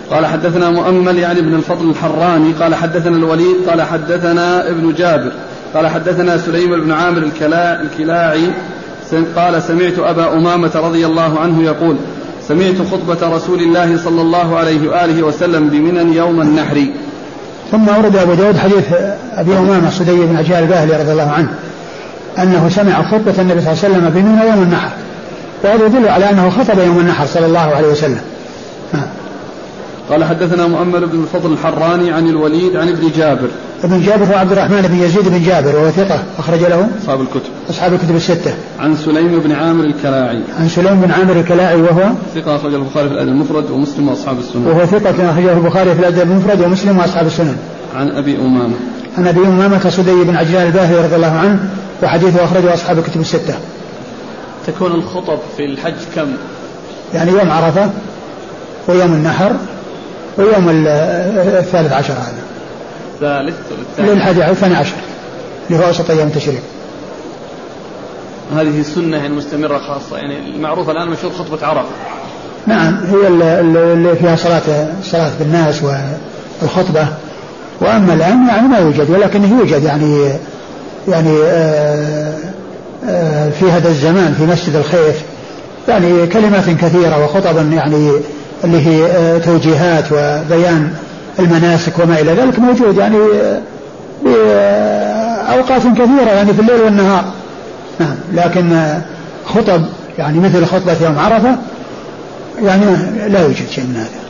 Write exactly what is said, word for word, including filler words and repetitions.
قال حدثنا مؤمل يعني ابن الفضل الحراني قال حدثنا الوليد قال حدثنا ابن جابر قال حدثنا سليم بن عامر الكلاعي قال سمعت أبا أمامة رضي الله عنه يقول سمعت خطبة رسول الله صلى الله عليه وآله وسلم بمنى يوم النحر. ثم ورد أبو داود حديث أبي أمامة صدي بن عجال الباهلي رضي الله عنه أنه سمع خطبة النبي صلى الله عليه وسلم بمنى يوم النحر، وهذا يدل على أنه خطب يوم النحر صلى الله عليه وسلم. ها. قال حدثنا مؤمل بن الفضل الحراني عن الوليد عن ابن جابر. ابن جابر هو عبد الرحمن بن يزيد بن جابر وهو ثقة أخرج له أصحاب الكتب أصحاب الكتب الستة. عن سليم بن عامر الكلاعي عن سليم بن عامر الكلاعي وهو ثقة أخرج البخاري في الأدب المفرد ومسلم وأصحاب السنن. وهو ثقة أخرجه البخاري في الأدب المفرد ومسلم وأصحاب السنن. عن أبي أمامة عن أبي أمامة صدي بن عجلان الباهلي رضي الله عنه وحديثه أخرجه أصحاب الكتب الستة. تكون الخطب في الحج كم؟ يعني يوم عرفة ويوم النحر ويوم الثالث عشر هذا ثالث للحادي الثاني عشر اللي هو أوسط أيام التشريق. هذه السنة المستمرة خاصة يعني المعروفة الآن مشهور خطبة عرفة. نعم هي اللي فيها صلاة صلاة بالناس والخطبة. وأما الآن يعني ما يوجد ولكنه يوجد يعني يعني آآ آآ في هذا الزمان في مسجد الخيف يعني كلمات كثيرة وخطبا يعني اللي هي توجيهات وبيان المناسك وما إلى ذلك موجود يعني بأوقات كثيرة يعني في الليل والنهار. نعم لكن خطب يعني مثل خطبة يوم عرفة يعني لا يوجد شيء من هذا.